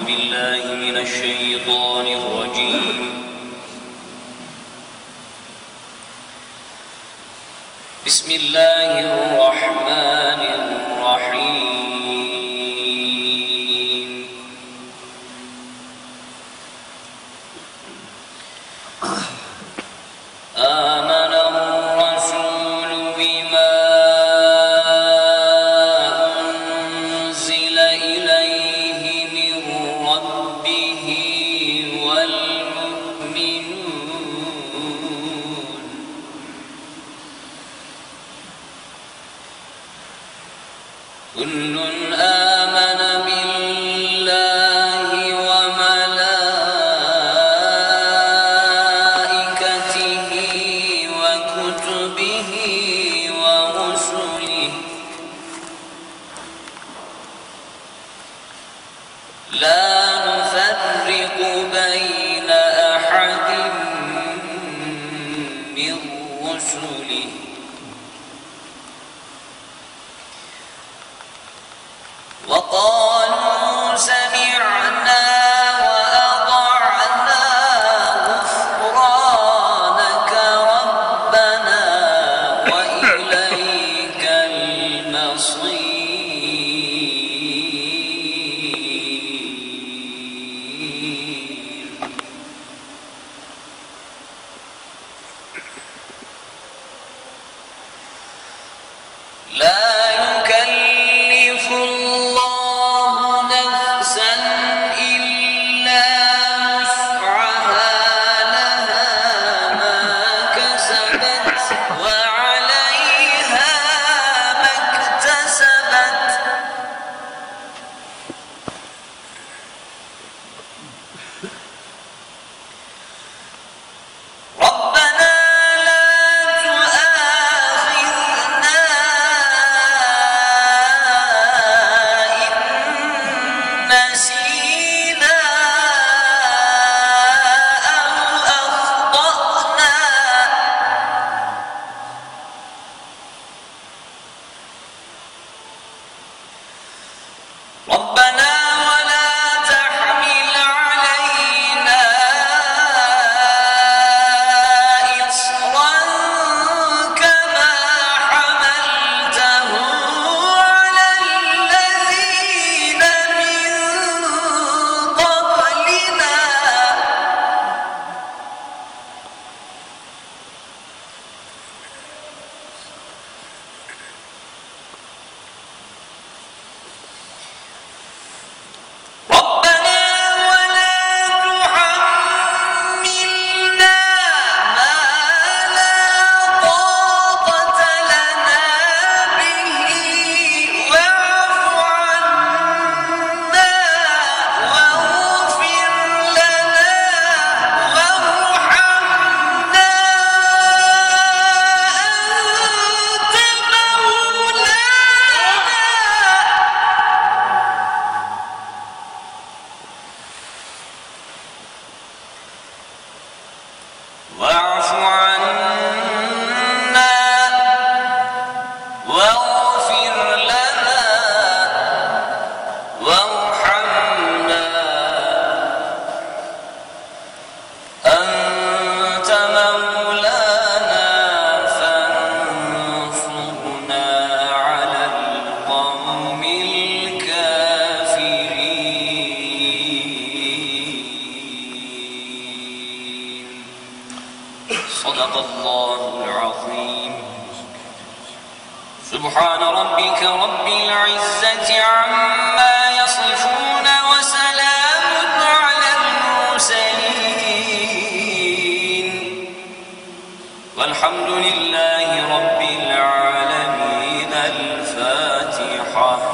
بالله من الشيطان الرجيم. بسم الله الرحمن الرحيم. آمن الرسول بما أنزل إليه من ربه والمؤمنون كل آمن بالله وملائكته وكتبه ورسله لا نفرق بين أحد من رسله وقالوا سمعنا وأطعنا غفرانك ربنا وإليك المصير. لا يكلف الله نفسا إلا وسعها لها ما كسبت وعليها ما اكتسبت ربنا لا تؤاخذنا إن نسينا أو أخطأنا ربنا ولا تحمل علينا إصرا كما حملته على الذين من قبلنا ربنا ولا تحملنا ما لا طاقة لنا به واعف عنا واغفر لنا وارحمنا أنت مولانا واعف عنا واغفر لنا وارحمنا أنت مولانا فانصرنا على القوم الكافرين. صدق الله العظيم. سبحان ربك رب العزة عما يصفون وسلام على المرسلين والحمد لله رب العالمين. الفاتحة.